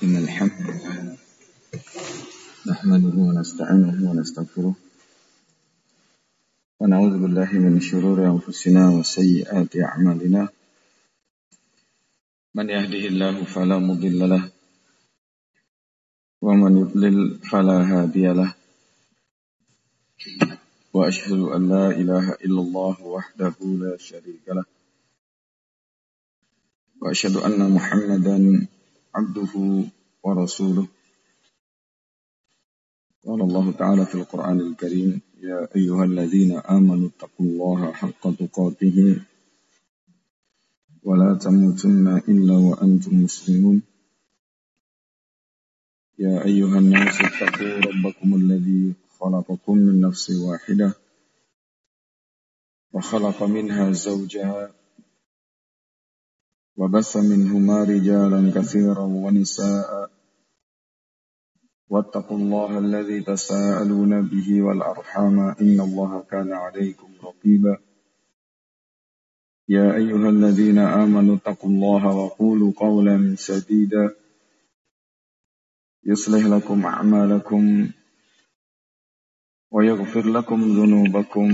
إن الحمد لله نحمده ونستعينه ونستغفره ونعوذ بالله من شرور أنفسنا وسيئات أعمالنا من يهده الله فلا مضل له ومن يضلل فلا هادي له وأشهد أن لا إله إلا الله وحده لا شريك له وأشهد أن محمدا عبده ورسوله. قال الله تعالى في القرآن الكريم: يا أيها الذين آمنوا اتقوا الله حق تقاته ولا تموتن إلا وأنتم مسلمون. يا أيها الناس اتقوا ربكم الذي خلقكم من نفس واحدة وخلق منها زوجها وبث منهما رجالا كثيرا ونساء واتقوا الله الذي تساءلون به والأرحام إن الله كان عليكم رقيبا. يا أيها الذين آمنوا اتقوا الله وقولوا قولا سديدا يصلح لكم أعمالكم ويغفر لكم ذنوبكم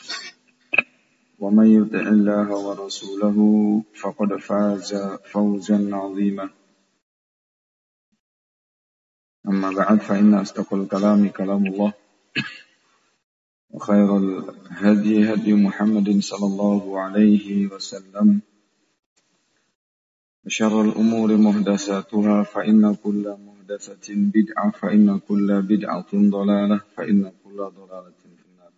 ومن يطع الله ورسوله فقد فاز فوزا عظيما. أما بعد فإن أصدق الكلام كلام الله وخير الهدي هدي محمد صلى الله عليه وسلم وشر الأمور محدثاتها فإن كل محدثة بدعة فإن كل بدعة ضلالة فإن كل ضلالة في النار.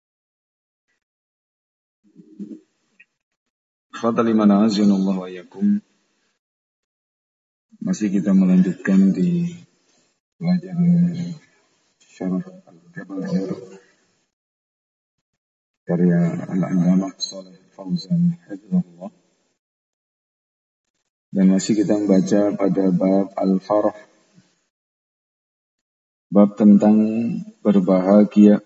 Fadhal liman azinallahu wa iyyakum. Masih kita melanjutkan di pelajaran Syarah Al-Kaba'ir karya Al-Allamah Shalih Fauzan hafizahullah. Dan masih kita membaca pada bab Al-Farah, bab tentang berbahagia.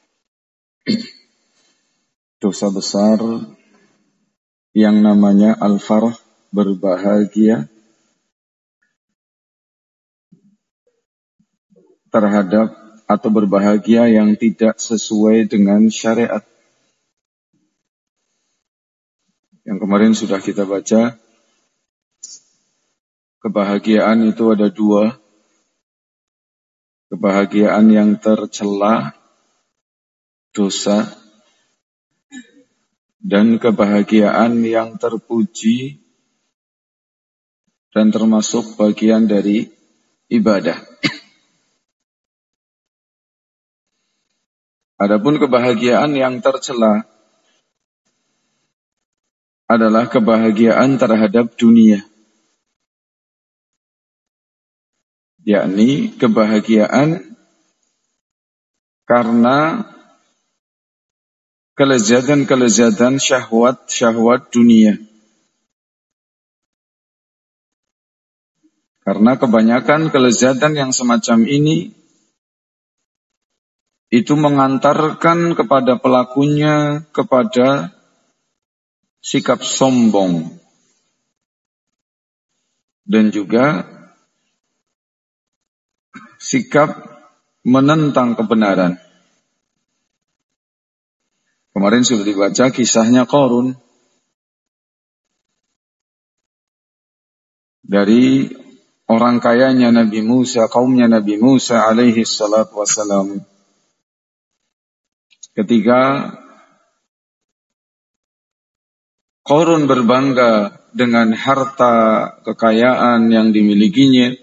Dosa besar yang namanya Al-Farah, berbahagia terhadap atau berbahagia yang tidak sesuai dengan syariat. Yang kemarin sudah kita baca, kebahagiaan itu ada dua. Kebahagiaan yang tercela dosa dan kebahagiaan yang terpuji dan termasuk bagian dari ibadah. Adapun kebahagiaan yang tercela adalah kebahagiaan terhadap dunia, yakni kebahagiaan karena kelezatan-kelezatan syahwat dunia. Karena kebanyakan kelezatan yang semacam ini itu mengantarkan kepada pelakunya kepada sikap sombong dan juga sikap menentang kebenaran. Kemarin sudah dibaca kisahnya Qarun dari orang kayanya Nabi Musa, kaumnya Nabi Musa alaihi salatu wassalam. Ketika Qarun berbangga dengan harta kekayaan yang dimilikinya,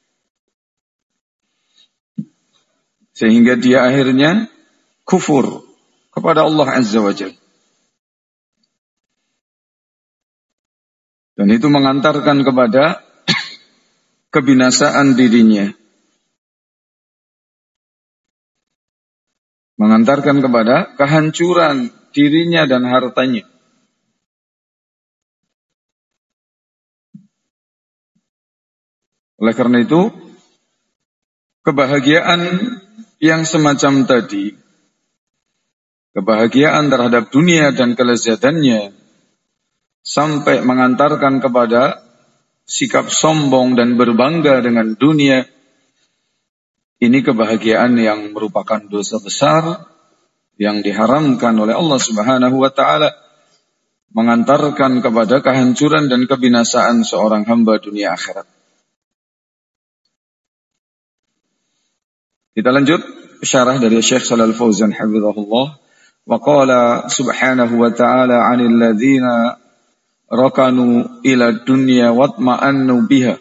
sehingga dia akhirnya kufur kepada Allah Azza wa Jalla. Dan itu mengantarkan kepada kebinasaan dirinya. Mengantarkan kepada kehancuran dirinya dan hartanya. Oleh karena itu, kebahagiaan yang semacam tadi, kebahagiaan terhadap dunia dan kelezatannya, sampai mengantarkan kepada sikap sombong dan berbangga dengan dunia, ini kebahagiaan yang merupakan dosa besar yang diharamkan oleh Allah Subhanahu wa taala, mengantarkan kepada kehancuran dan kebinasaan seorang hamba dunia akhirat. Kita lanjut syarah dari Syekh Shalal Fauzan hafizahullah. Wa qala subhanahu wa ta'ala 'anil ladzina rakanu ila dunya watma'annu biha.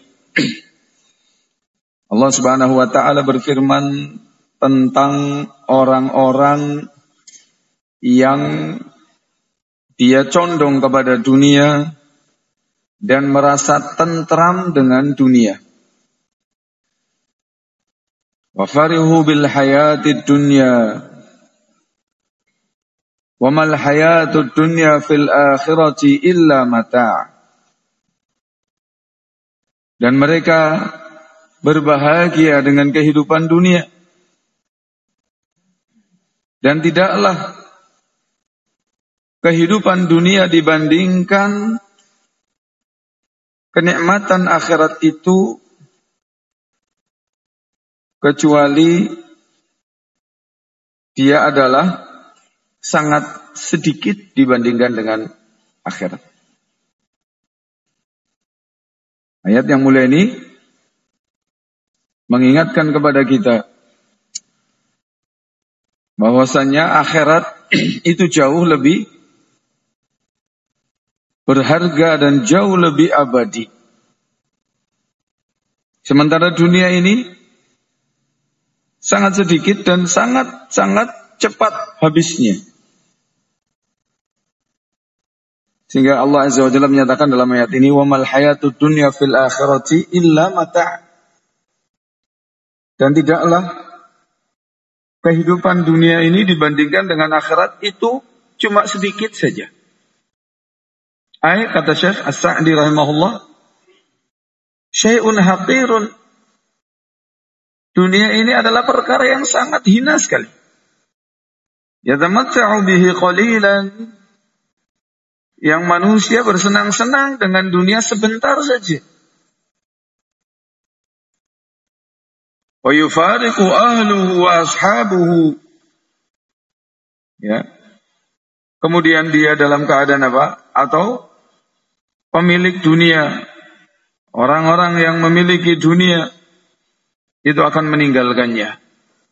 Allah Subhanahu wa taala berfirman tentang orang-orang yang dia condong kepada dunia dan merasa tentram dengan dunia. Wa farihu bil hayatid dunya wa mal hayatud dunya fil akhirati illa mata'. Dan mereka berbahagia dengan kehidupan dunia, dan tidaklah kehidupan dunia dibandingkan kenikmatan akhirat itu kecuali dia adalah sangat sedikit dibandingkan dengan akhirat. Ayat yang mulia ini mengingatkan kepada kita bahwasanya akhirat itu jauh lebih berharga dan jauh lebih abadi. Sementara dunia ini sangat sedikit dan sangat cepat habisnya. Sehingga Allah Azza wa Jalla menyatakan dalam ayat ini, wa mal hayatud dunya fil akhirati illa mata'. Dan tidaklah kehidupan dunia ini dibandingkan dengan akhirat itu cuma sedikit saja. Kata Syekh As-Sa'di rahimahullah, syai'un haqirun. Dunia ini adalah perkara yang sangat hina sekali. Yatamatta'u bihi qalilan. Yang manusia bersenang-senang dengan dunia sebentar saja. Wa yufariqu ahluhu wa ashabuhu. Ya. Kemudian dia dalam keadaan apa? Atau pemilik dunia, orang-orang yang memiliki dunia itu akan meninggalkannya.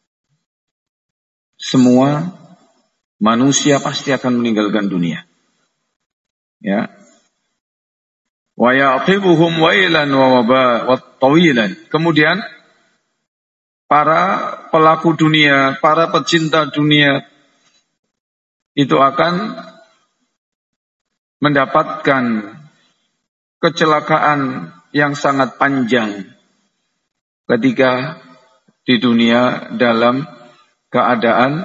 Semua manusia pasti akan meninggalkan dunia. Ya. Wa yaqibuhum wailan wa tawilan. Kemudian para pelaku dunia, para pecinta dunia itu akan mendapatkan kecelakaan yang sangat panjang ketika di dunia dalam keadaan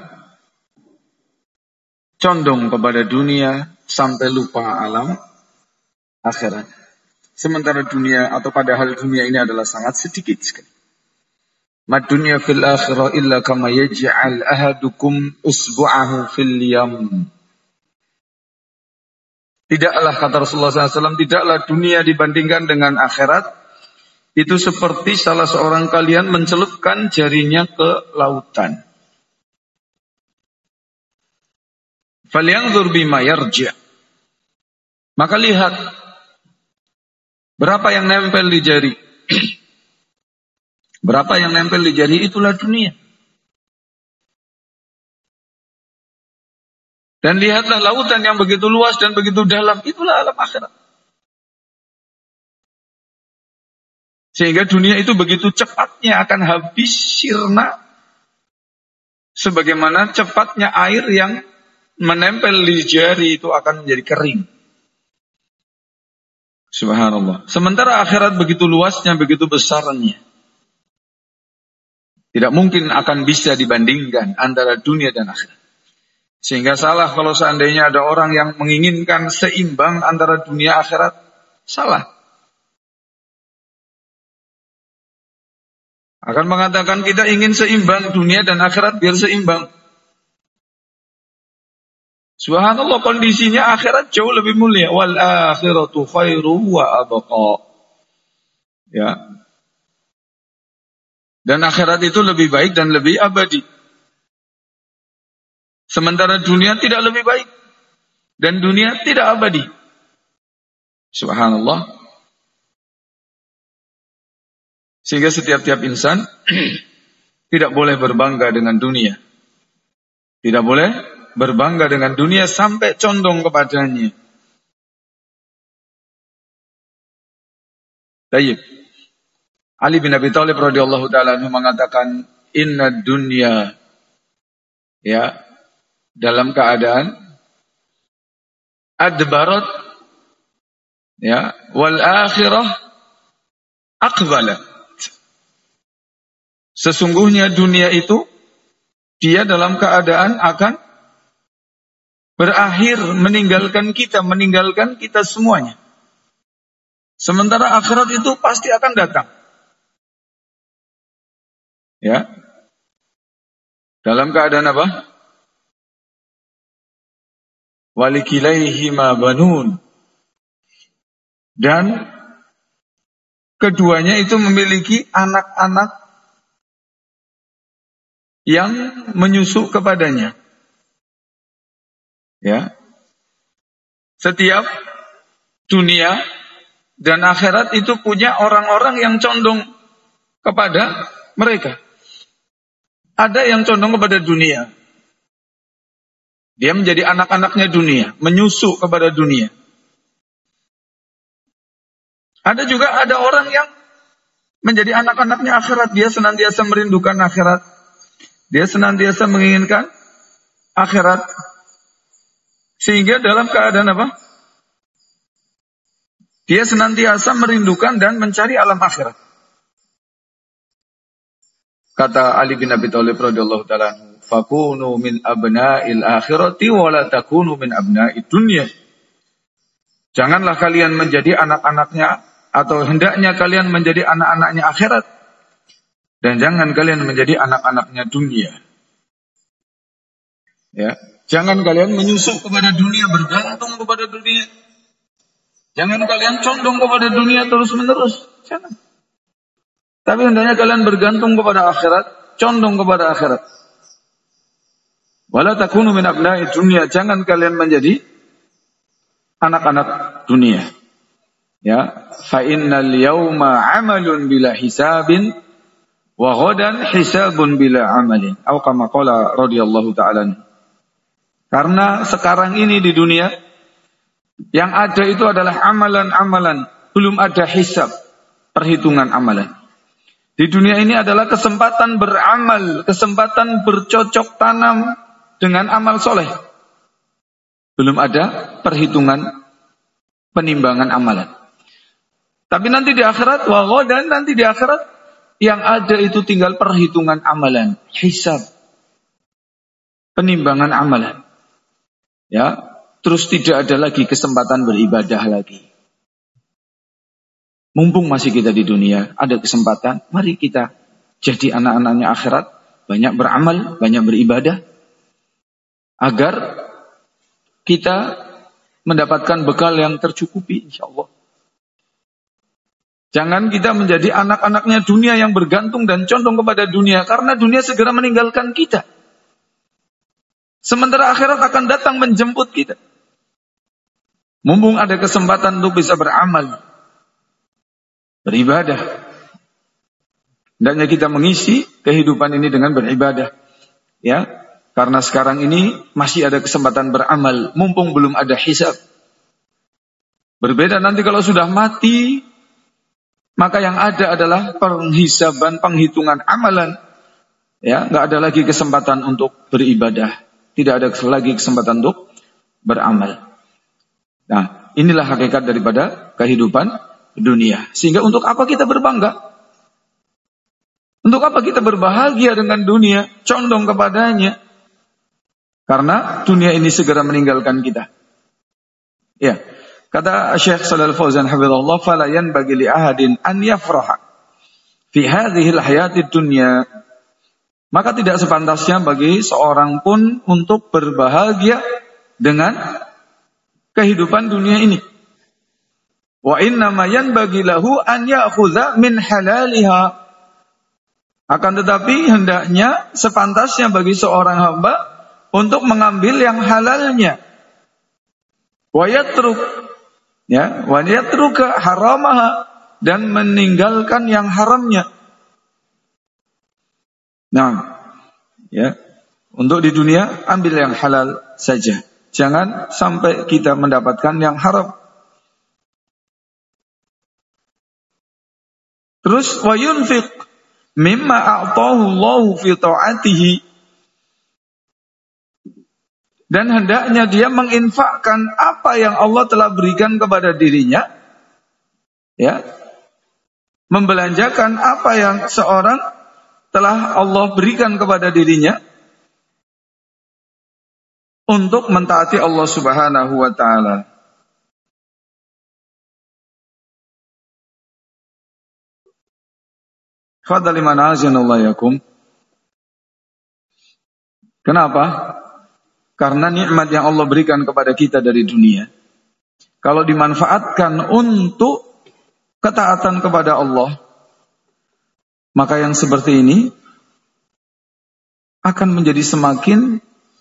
condong kepada dunia sampai lupa alam akhirat. Sementara dunia atau padahal dunia ini adalah sangat sedikit sekali. Mad dunya fil akhirah illa kama yaj'al ahadukum usbu'ahu fil yam. Tidaklah, kata Rasulullah SAW, tidaklah dunia dibandingkan dengan akhirat itu seperti salah seorang kalian mencelupkan jarinya ke lautan. Falyanzur bima yarja'. Maka lihat berapa yang nempel di jari. Berapa yang nempel di jari, itulah dunia. Dan lihatlah lautan yang begitu luas dan begitu dalam, itulah alam akhirat. Sehingga dunia itu begitu cepatnya akan habis, sirna. Sebagaimana cepatnya air yang menempel di jari itu akan menjadi kering. Subhanallah. Sementara akhirat begitu luasnya, begitu besarnya. Tidak mungkin akan bisa dibandingkan antara dunia dan akhirat. Sehingga salah kalau seandainya ada orang yang menginginkan seimbang antara dunia akhirat. Salah. Akan mengatakan kita ingin seimbang dunia dan akhirat biar seimbang. Subhanallah, kondisinya akhirat jauh lebih mulia. Wal akhiratu khairu wa abqa. Ya. Dan akhirat itu lebih baik dan lebih abadi. Sementara dunia tidak lebih baik dan dunia tidak abadi. Subhanallah. Sehingga setiap-tiap insan tidak boleh berbangga dengan dunia. Tidak boleh berbangga dengan dunia sampai condong kepadanya. Baik. Ali bin Abi Thalib radhiyallahu taala mengatakan, inna dunya, ya, dalam keadaan adbarat, ya, wal akhirah aqbalat. Sesungguhnya dunia itu dia dalam keadaan akan berakhir meninggalkan kita semuanya. Sementara akhirat itu pasti akan datang. Ya. Dalam keadaan apa? Walikilaihima banun. Dan keduanya itu memiliki anak-anak yang menyusu kepadanya. Ya. Setiap dunia dan akhirat itu punya orang-orang yang condong kepada mereka. Ada yang condong kepada dunia. Dia menjadi anak-anaknya dunia, menyusu kepada dunia. Ada juga orang yang menjadi anak-anaknya akhirat. Dia senantiasa merindukan akhirat. Dia senantiasa menginginkan akhirat. Sehingga dalam keadaan apa? Dia senantiasa merindukan dan mencari alam akhirat. Kata Ali bin Abi Thalib radhiyallahu taala, "Fakunu min abna'il akhirati wa la takunu min abna'id dunya." Janganlah kalian menjadi anak-anaknya, atau hendaknya kalian menjadi anak-anaknya akhirat, dan jangan kalian menjadi anak-anaknya dunia. Ya, jangan kalian menyusup kepada dunia, bergantung kepada dunia. Jangan kalian condong kepada dunia terus-menerus. Jangan. Tapi hendaknya kalian bergantung kepada akhirat, condong kepada akhirat. Wala takunu min abna'i dunya, jangan kalian menjadi anak-anak dunia. Ya, fa innal yawma 'amalun bila hisabin wa ghadan hisabun bila 'amalin. Atau kama qala radhiyallahu ta'ala. Karena sekarang ini di dunia yang ada itu adalah amalan-amalan, belum ada hisab, perhitungan amalan. Di dunia ini adalah kesempatan beramal, kesempatan bercocok tanam dengan amal soleh. Belum ada perhitungan penimbangan amalan. Tapi nanti di akhirat, dan nanti di akhirat yang ada itu tinggal perhitungan amalan, hisab, penimbangan amalan. Ya, terus tidak ada lagi kesempatan beribadah lagi. Mumpung masih kita di dunia, ada kesempatan, mari kita jadi anak-anaknya akhirat, banyak beramal, banyak beribadah, agar kita mendapatkan bekal yang tercukupi, insyaAllah. Jangan kita menjadi anak-anaknya dunia yang bergantung dan condong kepada dunia, karena dunia segera meninggalkan kita. Sementara akhirat akan datang menjemput kita. Mumpung ada kesempatan untuk bisa beramal, beribadah. Hendaknya kita mengisi kehidupan ini dengan beribadah. Ya, karena sekarang ini masih ada kesempatan beramal, mumpung belum ada hisab. Berbeda nanti kalau sudah mati, maka yang ada adalah penghisaban, penghitungan amalan. Ya, enggak ada lagi kesempatan untuk beribadah, tidak ada lagi kesempatan untuk beramal. Nah, inilah hakikat daripada kehidupan dunia. Sehingga untuk apa kita berbangga? Untuk apa kita berbahagia dengan dunia, condong kepadanya? Karena dunia ini segera meninggalkan kita. Ya, kata Syekh Shalal Fauzan hafizahullah, fala yanbaghi li ahadin an yafraha fi hadhihi al-hayati dunya. Maka tidak sepantasnya bagi seorang pun untuk berbahagia dengan kehidupan dunia ini. Wa innama yanbaghi lahu an ya'khudha min halaliha. Akan tetapi hendaknya sepantasnya bagi seorang hamba untuk mengambil yang halalnya. Wa yatruka haramaha, dan meninggalkan yang haramnya. Nah, ya, untuk di dunia ambil yang halal saja. Jangan sampai kita mendapatkan yang haram. Terus wa yunfiq mimma a'tahu Allahu fi ta'atihi, dan hendaknya dia menginfakkan apa yang Allah telah berikan kepada dirinya, ya, membelanjakan apa yang seorang telah Allah berikan kepada dirinya untuk mentaati Allah Subhanahu wa taala. Fadhal liman azanallahu yakum. Kenapa? Karena nikmat yang Allah berikan kepada kita dari dunia, kalau dimanfaatkan untuk ketaatan kepada Allah, maka yang seperti ini akan menjadi semakin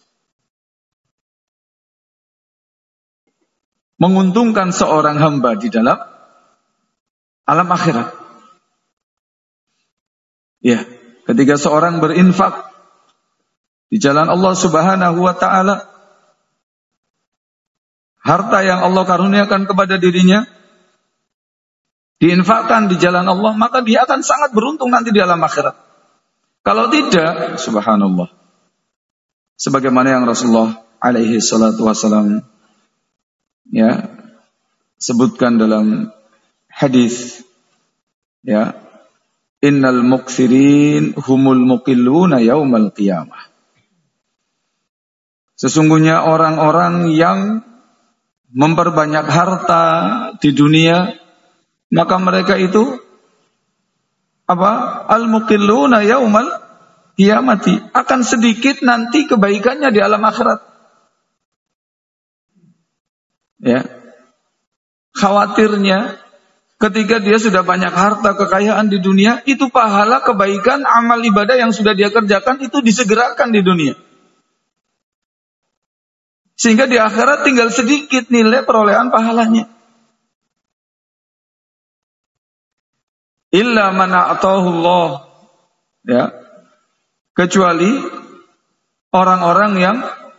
menguntungkan seorang hamba di dalam alam akhirat. Ya, ketika seorang berinfak di jalan Allah Subhanahu wa taala, harta yang Allah karuniakan kepada dirinya diinfakkan di jalan Allah, maka dia akan sangat beruntung nanti di alam akhirat. Kalau tidak, subhanallah, sebagaimana yang Rasulullah alaihi salatu wasalam, ya, sebutkan dalam hadis, ya, innal muqsirin humul muqilluna yaumal qiyamah. Sesungguhnya orang-orang yang memperbanyak harta di dunia, maka mereka itu apa? Al-muqilluna yaumal qiyamati, akan sedikit nanti kebaikannya di alam akhirat. Ya. Khawatirnya ketika dia sudah banyak harta kekayaan di dunia, itu pahala kebaikan amal ibadah yang sudah dia kerjakan itu disegerakan di dunia. Sehingga di akhirat tinggal sedikit nilai perolehan pahalanya. Illa man a'tahu Allah, ya, kecuali orang-orang yang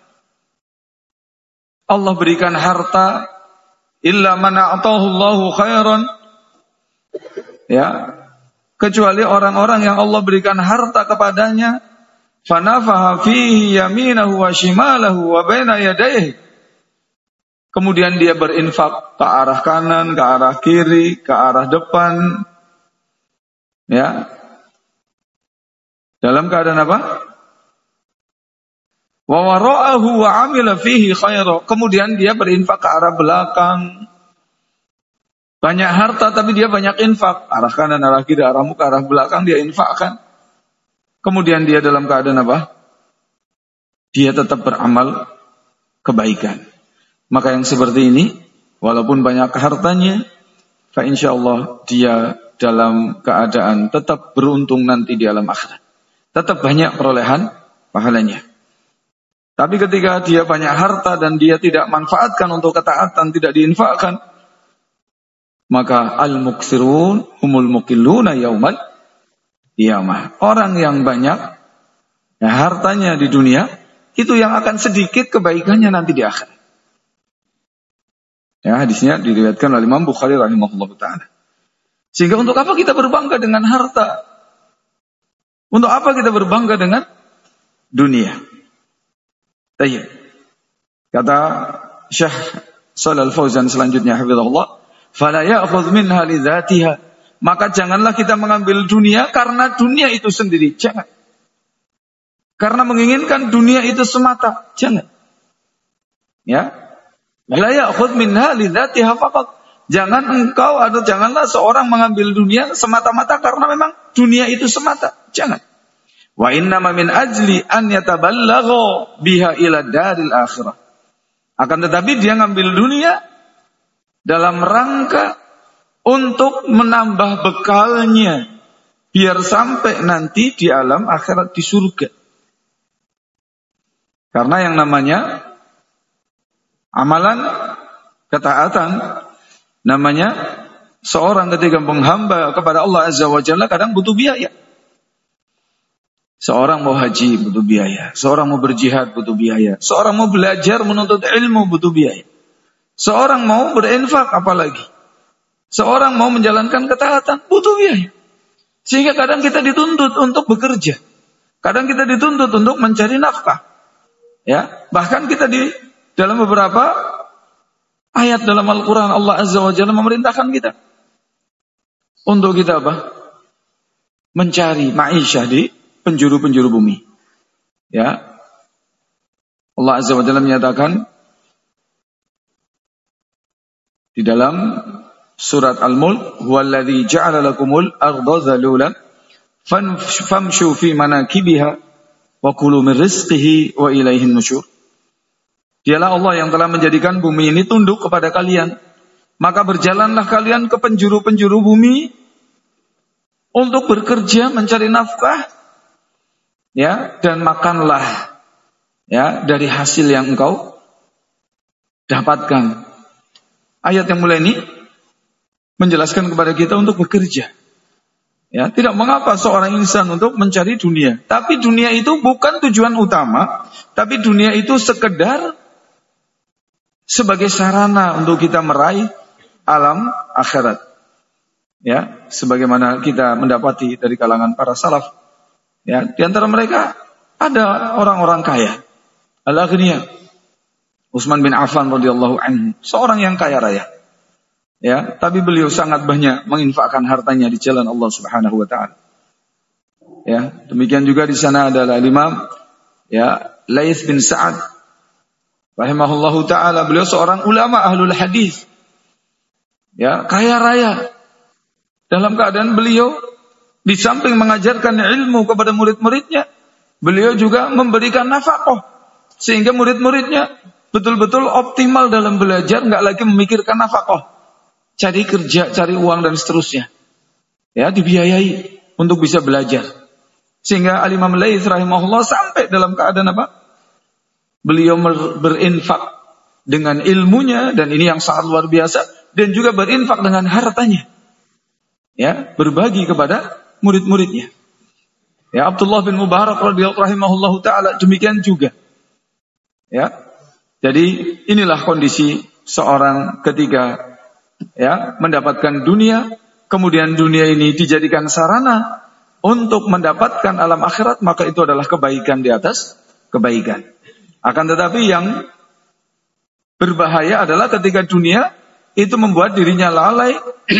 Allah berikan harta. Illa man a'tahu Allahu khairan, ya, kecuali orang-orang yang Allah berikan harta kepadanya, fanafaha fihi yaminahu wa shimalahu wa baina yadayhi, kemudian dia berinfak ke arah kanan, ke arah kiri, ke arah depan, ya, dalam keadaan apa? Wa wara'ahu wa amila fihi khaira, kemudian dia berinfak ke arah belakang. Banyak harta tapi dia banyak infak, arah kanan, arah kiri, arah muka, arah belakang dia infakkan. Kemudian dia dalam keadaan apa? Dia tetap beramal kebaikan. Maka yang seperti ini, walaupun banyak hartanya, fa insyaallah dia dalam keadaan tetap beruntung nanti di alam akhirat. Tetap banyak perolehan pahalanya. Tapi ketika dia banyak harta dan dia tidak manfaatkan untuk ketaatan, tidak diinfakkan, maka al-muqsirun humul muqilluna yaumal qiyamah. Orang yang banyak ya, hartanya di dunia, itu yang akan sedikit kebaikannya nanti di akhirat. Ya, hadisnya diriwayatkan oleh Imam Bukhari rahimahullahu taala. Sehingga untuk apa kita berbangga dengan harta? Untuk apa kita berbangga dengan dunia? Tayyib. Kata Syekh Shalal Fauzan selanjutnya, hafizahullah, fala ya'khudh minha li dzatiha, maka janganlah kita mengambil dunia karena dunia itu sendiri, jangan. Karena menginginkan dunia itu semata, jangan. Ya. La ya'khudh minha li dzatiha faqat. Jangan engkau atau janganlah seorang mengambil dunia semata-mata karena memang dunia itu semata, jangan. Wa innama min ajli an yataballagha biha ila daril akhirah. Akan tetapi dia ngambil dunia dalam rangka untuk menambah bekalnya biar sampai nanti di alam akhirat di surga. Karena yang namanya amalan ketaatan, namanya seorang ketika menghamba kepada Allah Azza wa Jalla kadang butuh biaya. Seorang mau haji butuh biaya, seorang mau berjihad butuh biaya, seorang mau belajar menuntut ilmu butuh biaya, seorang mau berinfak apalagi, seorang mau menjalankan ketaatan butuh biaya. Sehingga kadang kita dituntut untuk bekerja, kadang kita dituntut untuk mencari nafkah. Ya, bahkan kita di dalam beberapa ayat dalam Al-Quran Allah Azza wa Jalla memerintahkan kita untuk kita apa? Mencari ma'isyah di penjuru-penjuru bumi. Ya. Allah Azza wa Jalla menyatakan di dalam surat Al-Mulk, "Huwallazi ja'ala lakumul arda dhalulan famshu fi manakibiha wa kulu min rizqihi wa ilaihin nusyur." Dialah Allah yang telah menjadikan bumi ini tunduk kepada kalian. Maka berjalanlah kalian ke penjuru-penjuru bumi untuk bekerja mencari nafkah, ya, dan makanlah, ya, dari hasil yang engkau dapatkan. Ayat yang mulai ini menjelaskan kepada kita untuk bekerja. Ya, tidak mengapa seorang insan untuk mencari dunia, tapi dunia itu bukan tujuan utama, tapi dunia itu sekedar sebagai sarana untuk kita meraih alam akhirat. Ya, sebagaimana kita mendapati dari kalangan para salaf. Ya, di antara mereka ada orang-orang kaya, al-aghniya. Utsman bin Affan radhiyallahu anhu, seorang yang kaya raya. Ya, tapi beliau sangat banyak menginfakkan hartanya di jalan Allah Subhanahu wa taala. Ya, demikian juga di sana adalah Imam, ya, Laits bin Sa'ad rahimahullahu taala, beliau seorang ulama ahlul hadis. Ya, kaya raya. Dalam keadaan beliau di samping mengajarkan ilmu kepada murid-muridnya, beliau juga memberikan nafkah sehingga murid-muridnya betul-betul optimal dalam belajar, enggak lagi memikirkan nafkah, cari kerja, cari uang dan seterusnya. Ya, dibiayai untuk bisa belajar. Sehingga Al-Imam Laits rahimahullah sampai dalam keadaan apa? Beliau berinfak dengan ilmunya, dan ini yang sangat luar biasa, dan juga berinfak dengan hartanya. Ya, berbagi kepada murid-muridnya. Ya, Abdullah bin Mubarak radhiyallahu rahimahullahu taala demikian juga. Ya. Jadi inilah kondisi seorang ketika, ya, mendapatkan dunia, kemudian dunia ini dijadikan sarana untuk mendapatkan alam akhirat, maka itu adalah kebaikan di atas kebaikan. Akan tetapi yang berbahaya adalah ketika dunia itu membuat dirinya lalai,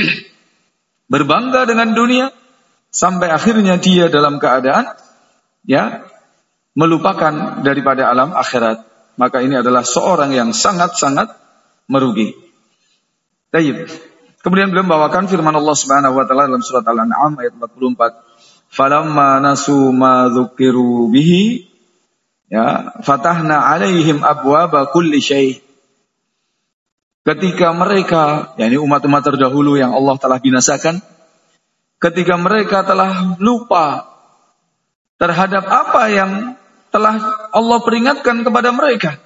berbangga dengan dunia, sampai akhirnya dia dalam keadaan, ya, melupakan daripada alam akhirat. Maka ini adalah seorang yang sangat-sangat merugi. Baik. Kemudian beliau membawakan firman Allah Subhanahu wa taala dalam surat Al-An'am ayat 44. "Falamma nasu ma dzukiru bihi, ya, fatahna 'alaihim abwaaba kulli syai'." Ketika mereka, yakni umat-umat terdahulu yang Allah telah binasakan, ketika mereka telah lupa terhadap apa yang telah Allah peringatkan kepada mereka,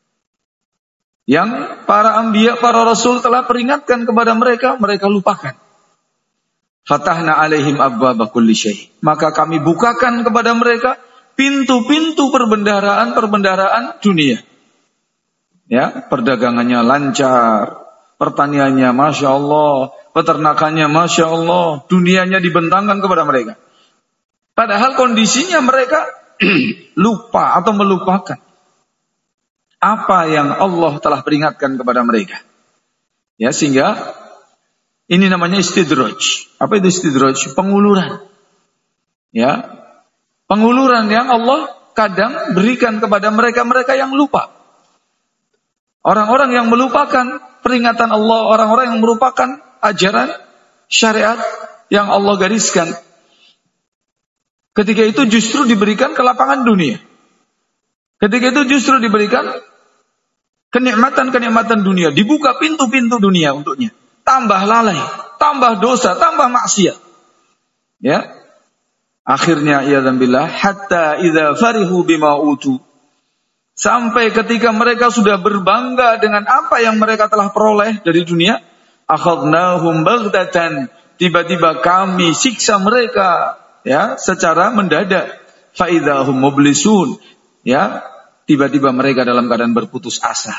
yang para anbiya, para rasul telah peringatkan kepada mereka, mereka lupakan. Fatahna alaihim abwaaba kulli syai'. Maka kami bukakan kepada mereka pintu-pintu perbendaharaan dunia. Ya, perdagangannya lancar, pertaniannya Masya Allah, peternakannya Masya Allah, dunianya dibentangkan kepada mereka. Padahal kondisinya mereka lupa atau melupakan apa yang Allah telah peringatkan kepada mereka. Ya, sehingga ini namanya istidraj. Apa itu istidraj? Penguluran. Ya, penguluran yang Allah kadang berikan kepada mereka-mereka yang lupa. Orang-orang yang melupakan peringatan Allah, orang-orang yang merupakan ajaran syariat yang Allah gariskan. Ketika itu justru diberikan kelapangan dunia. Ketika itu justru diberikan kenikmatan-kenikmatan dunia. Dibuka pintu-pintu dunia untuknya. Tambah lalai, tambah dosa, tambah maksiat. Ya. Akhirnya iyadzambillah hatta idza farihu bima utu. Sampai ketika mereka sudah berbangga dengan apa yang mereka telah peroleh dari dunia, akhadnahum baghtatan, tiba-tiba kami siksa mereka ya secara mendadak. Fa idzahum mublisun, ya, tiba-tiba mereka dalam keadaan berputus asa.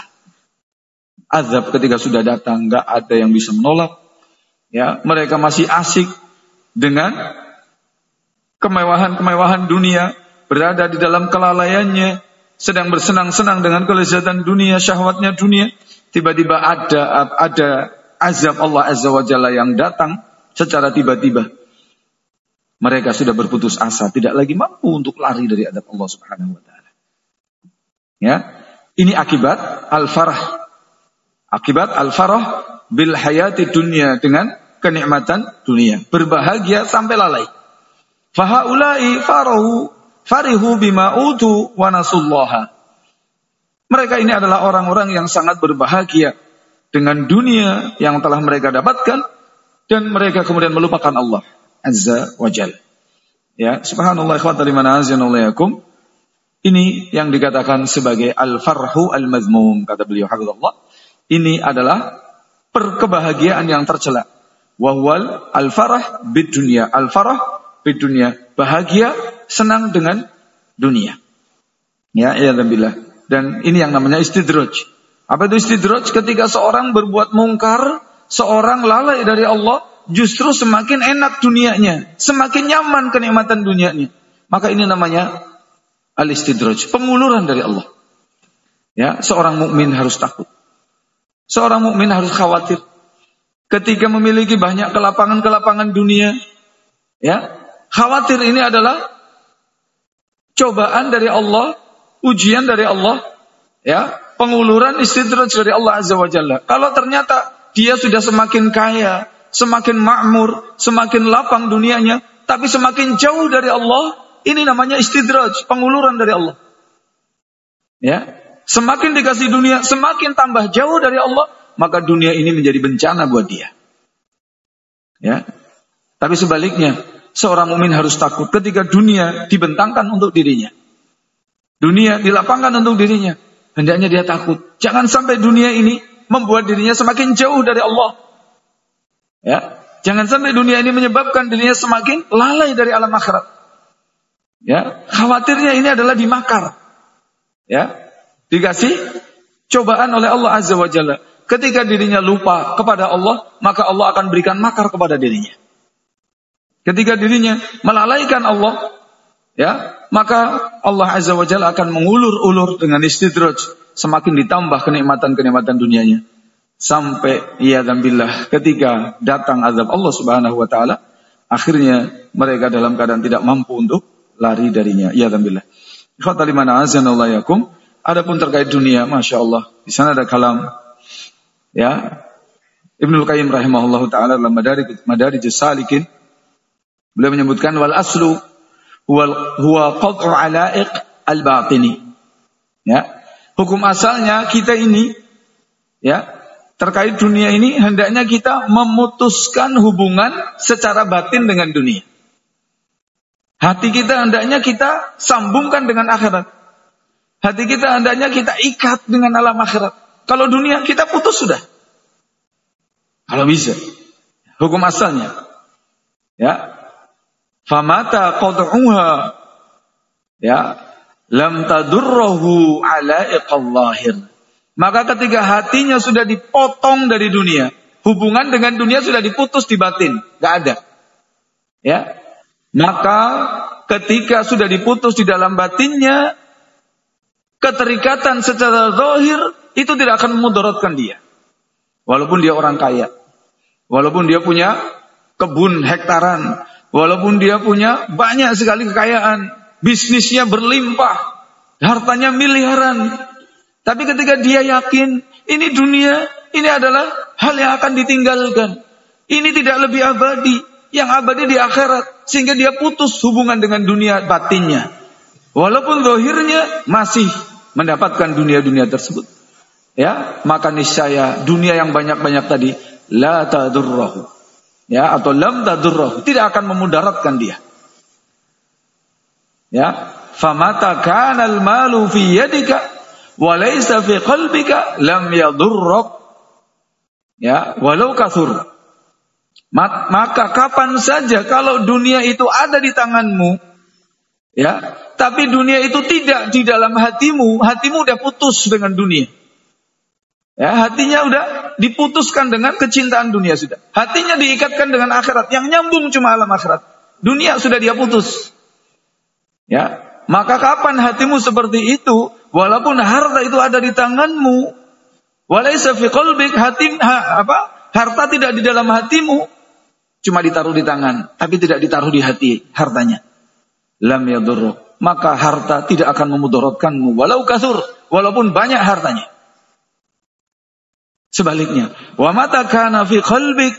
Azab ketika sudah datang enggak ada yang bisa menolak. Ya, mereka masih asik dengan kemewahan-kemewahan dunia, berada di dalam kelalaiannya, sedang bersenang-senang dengan kelezatan dunia, syahwatnya dunia. Tiba-tiba ada azab Allah Azza wa Jalla yang datang secara tiba-tiba. Mereka sudah berputus asa, tidak lagi mampu untuk lari dari azab Allah Subhanahu wa taala. Ya, ini akibat al-farah. Akibat al-farah bil hayati dunia, dengan kenikmatan dunia, berbahagia sampai lalai. Fahaulai farihu bima utu wa nasullaha. Mereka ini adalah orang-orang yang sangat berbahagia dengan dunia yang telah mereka dapatkan, dan mereka kemudian melupakan Allah Azza wa Jalla. Ya, subhanallah, ikhwata liman azanallahu. Ini yang dikatakan sebagai al-farhu al-mazmum, kata beliau hafizallah. Ini adalah perkebahagiaan yang tercela. Wahwal al-farah bid dunya, al-farah bid dunya, bahagia senang dengan dunia. Ya, iyadzabillah. Dan ini yang namanya istidraj. Apa itu istidraj? Ketika seorang berbuat mungkar, seorang lalai dari Allah, justru semakin enak dunianya, semakin nyaman kenikmatan dunianya. Maka ini namanya al-istidraj, penguluran dari Allah. Ya, seorang mukmin harus takut. Seorang mukmin harus khawatir ketika memiliki banyak kelapangan-kelapangan dunia. Ya, khawatir ini adalah cobaan dari Allah, ujian dari Allah, ya, penguluran istidraj dari Allah Azza wa Jalla. Kalau ternyata dia sudah semakin kaya, semakin makmur, semakin lapang dunianya, tapi semakin jauh dari Allah, ini namanya istidraj, penguluran dari Allah. Ya, semakin dikasih dunia, semakin tambah jauh dari Allah, maka dunia ini menjadi bencana buat dia. Ya, tapi sebaliknya, seorang mukmin harus takut ketika dunia dibentangkan untuk dirinya. Dunia dilapangkan untuk dirinya, hendaknya dia takut. Jangan sampai dunia ini membuat dirinya semakin jauh dari Allah. Ya, jangan sampai dunia ini menyebabkan dirinya semakin lalai dari alam akhirat. Ya, khawatirnya ini adalah dimakar. Ya, dikasih cobaan oleh Allah Azza wa Jalla. Ketika dirinya lupa kepada Allah, maka Allah akan berikan makar kepada dirinya. Ketika dirinya melalaikan Allah, ya, maka Allah Azza wa Jalla akan mengulur-ulur dengan istidraj, semakin ditambah kenikmatan-kenikmatan dunianya. Sampai iyadzambillah ketika datang azab Allah Subhanahu wa taala, akhirnya mereka dalam keadaan tidak mampu untuk lari darinya. Iyadzambillah. Ikhwatal iman azanallahu yakum. Adapun terkait dunia, Masya Allah, di sana ada kalam, ya, Ibnul Qayyim rahimahullahu taala dalam Madarijus Salikin, beliau menyebutkan wal aslu huwa qat'u alaiq al-batini. Ya, hukum asalnya kita ini, ya, terkait dunia ini hendaknya kita memutuskan hubungan secara batin dengan dunia. Hati kita hendaknya kita sambungkan dengan akhirat. Hati kita hendaknya kita ikat dengan alam akhirat. Kalau dunia kita putus sudah. Kalau bisa. Hukum asalnya. Ya. Famata qad'uha, ya, lam tadurruhu alaiqal lahir. Maka ketika hatinya sudah dipotong dari dunia, hubungan dengan dunia sudah diputus di batin, enggak ada. Ya. Maka ketika sudah diputus di dalam batinnya, keterikatan secara zahir itu tidak akan memudaratkan dia. Walaupun dia orang kaya, walaupun dia punya kebun hektaran, walaupun dia punya banyak sekali kekayaan, bisnisnya berlimpah, hartanya miliaran. Tapi ketika dia yakin ini dunia, ini adalah hal yang akan ditinggalkan, ini tidak lebih abadi, yang abadi di akhirat, sehingga dia putus hubungan dengan dunia batinnya. Walaupun zahirnya masih mendapatkan dunia-dunia tersebut, ya, maka niscaya dunia yang banyak-banyak tadi la tadurruhu, Ya, atau lam tadurruh, tidak akan memudaratkan dia. Ya, famata kana al-malu fi yadika wa laysa fi qalbika lam yadurruk. Ya, walau kathur. Maka kapan saja kalau dunia itu ada di tanganmu, ya, tapi dunia itu tidak di dalam hatimu udah putus dengan dunia. Ya, hatinya udah diputuskan dengan kecintaan dunia sudah. Hatinya diikatkan dengan akhirat, yang nyambung cuma alam akhirat. Dunia sudah dia putus. Ya, maka kapan hatimu seperti itu, walaupun harta itu ada di tanganmu, walaysa fi qalbik, harta tidak di dalam hatimu, cuma ditaruh di tangan, tapi tidak ditaruh di hati hartanya. Lam yadurru, maka harta tidak akan memudaratkanmu, walau kathur, walaupun banyak hartanya. Sebaliknya, wa mata kana fi qalbik,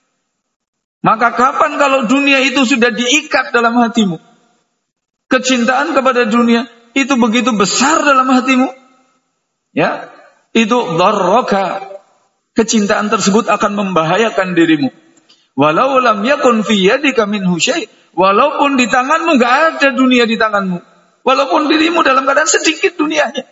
maka kapan kalau dunia itu sudah diikat dalam hatimu, kecintaan kepada dunia itu begitu besar dalam hatimu, ya, itu darraka, kecintaan tersebut akan membahayakan dirimu. Walau lam yakun fi yadika minhu syai', walaupun di tanganmu enggak ada dunia di tanganmu, walaupun dirimu dalam keadaan sedikit dunianya.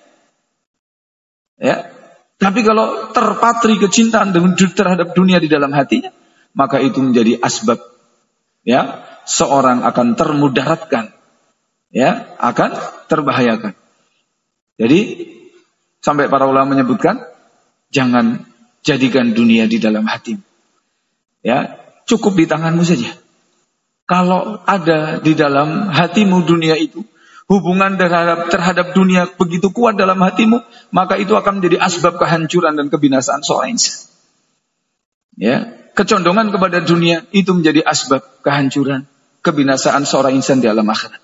Ya. Tapi kalau terpatri kecintaan terhadap dunia di dalam hatinya, maka itu menjadi asbab, ya, seorang akan termudaratkan, ya, akan terbahayakan. Jadi sampai para ulama menyebutkan, jangan jadikan dunia di dalam hatimu. Ya, cukup di tanganmu saja. Kalau ada di dalam hatimu dunia itu, hubungan terhadap dunia begitu kuat dalam hatimu, maka itu akan menjadi asbab kehancuran dan kebinasaan seorang insan. Ya, kecondongan kepada dunia itu menjadi asbab kehancuran, kebinasaan seorang insan di alam akhirat.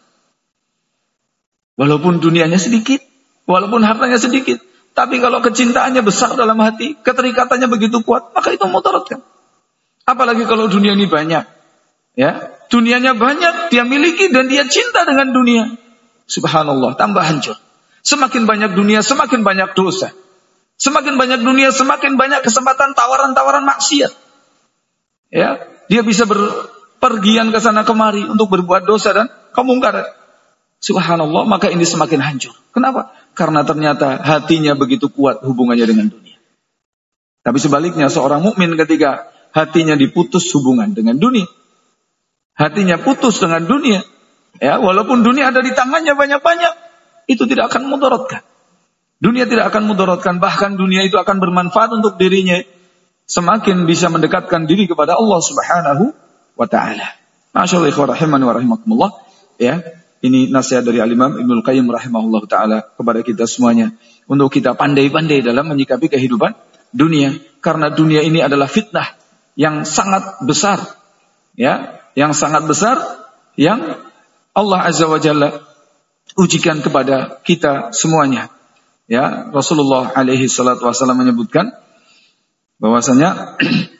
Walaupun dunianya sedikit, walaupun hartanya sedikit, tapi kalau kecintaannya besar dalam hati, keterikatannya begitu kuat, maka itu mudaratkan. Apalagi kalau dunia ini banyak, ya, dunianya banyak, dia miliki dan dia cinta dengan dunia. Subhanallah, tambah hancur. Semakin banyak dunia, semakin banyak dosa. Semakin banyak dunia, semakin banyak kesempatan tawaran-tawaran maksiat. Ya, dia bisa berpergian ke sana kemari untuk berbuat dosa dan kemungkaran. Subhanallah, maka ini semakin hancur. Kenapa? Karena ternyata hatinya begitu kuat hubungannya dengan dunia. Tapi sebaliknya, seorang mukmin ketika hatinya diputus hubungan dengan dunia, hatinya putus dengan dunia, ya, walaupun dunia ada di tangannya banyak-banyak, itu tidak akan mudaratkan. Dunia tidak akan mudaratkan, bahkan dunia itu akan bermanfaat untuk dirinya, semakin bisa mendekatkan diri kepada Allah Subhanahu wa taala. Masyaallah, ikhwah rahimani wa rahimakumullah, ya. Ini nasihat dari Al-Imam Ibnul Qayyim rahimahullah taala kepada kita semuanya, untuk kita pandai-pandai dalam menyikapi kehidupan dunia, karena dunia ini adalah fitnah yang sangat besar, ya, yang sangat besar, yang Allah Azza wa Jalla ujikan kepada kita semuanya. Ya, Rasulullah alaihi salatu wasallam menyebutkan bahwasanya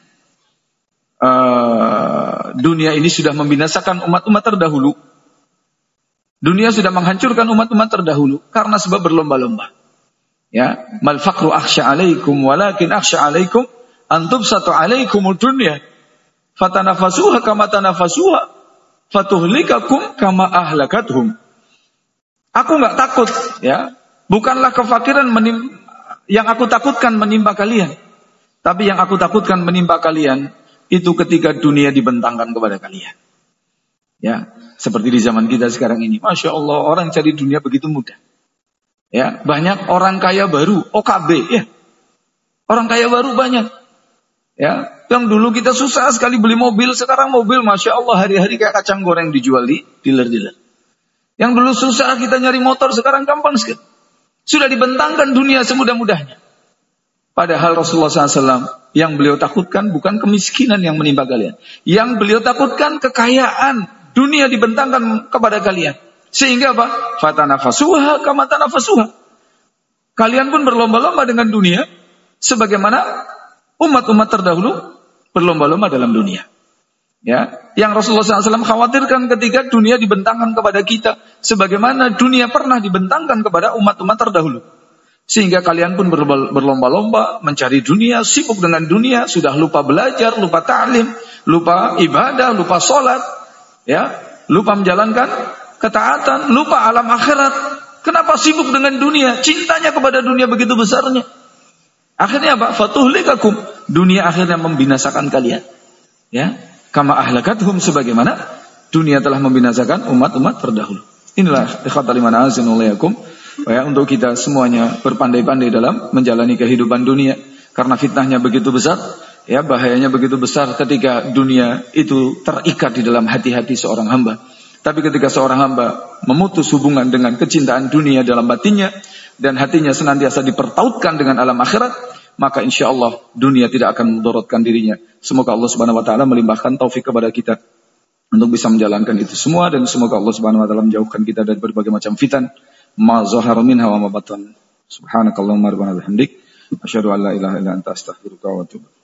dunia ini sudah membinasakan umat-umat terdahulu. Dunia sudah menghancurkan umat-umat terdahulu karena sebab berlomba-lomba. Ya, mal faqru akhsha alaikum walakin akhsha alaikum an tubsatu alaikumud dunya fatanafasuha kama tanafasuha fatuhlikakum kama ahlakathum. Aku enggak takut, ya. Bukanlah kefakiran yang aku takutkan menimpa kalian. Tapi yang aku takutkan menimpa kalian itu ketika dunia dibentangkan kepada kalian. Ya, seperti di zaman kita sekarang ini. Masya Allah, orang cari dunia begitu mudah. Ya, banyak orang kaya baru, OKB, ya. Orang kaya baru banyak. Ya, yang dulu kita susah sekali beli mobil, sekarang mobil, Masya Allah, hari-hari kayak kacang goreng dijual di dealer-dealer. Yang dulu susah kita nyari motor, sekarang gampang sekali. Sudah dibentangkan dunia semudah-mudahnya. Padahal Rasulullah SAW yang beliau takutkan bukan kemiskinan yang menimpa kalian. Yang beliau takutkan kekayaan dunia dibentangkan kepada kalian. Sehingga apa? Fatanafasuha kama tanafasuha. Kalian pun berlomba-lomba dengan dunia sebagaimana umat-umat terdahulu berlomba-lomba dalam dunia. Ya, yang Rasulullah SAW khawatirkan ketika dunia dibentangkan kepada kita sebagaimana dunia pernah dibentangkan kepada umat-umat terdahulu. Sehingga kalian pun berlomba-lomba mencari dunia, sibuk dengan dunia, sudah lupa belajar, lupa ta'lim, lupa ibadah, lupa sholat, ya, lupa menjalankan ketaatan, lupa alam akhirat. Kenapa sibuk dengan dunia? Cintanya kepada dunia begitu besarnya. Akhirnya apa? Fatuhlikakum. Dunia akhirnya membinasakan kalian. Ya, kama ahlakathum, sebagaimana dunia telah membinasakan umat-umat terdahulu. Inilah ikhwatal iman azanullahu ya, untuk kita semuanya berpandai-pandai dalam menjalani kehidupan dunia, karena fitnahnya begitu besar, ya, bahayanya begitu besar ketika dunia itu terikat di dalam hati-hati seorang hamba. Tapi ketika seorang hamba memutus hubungan dengan kecintaan dunia dalam batinnya dan hatinya senantiasa dipertautkan dengan alam akhirat, maka insya Allah dunia tidak akan mendorotkan dirinya. Semoga Allah Subhanahu Wa Taala melimpahkan taufik kepada kita untuk bisa menjalankan itu semua, dan semoga Allah Subhanahu Wa Taala menjauhkan kita dari berbagai macam fitan, ma zahara minha wa ma batan. Subhanakallahumma rabbana bihamdik, asyhadu an la ilaha illa anta astaghfiruka wa atubu.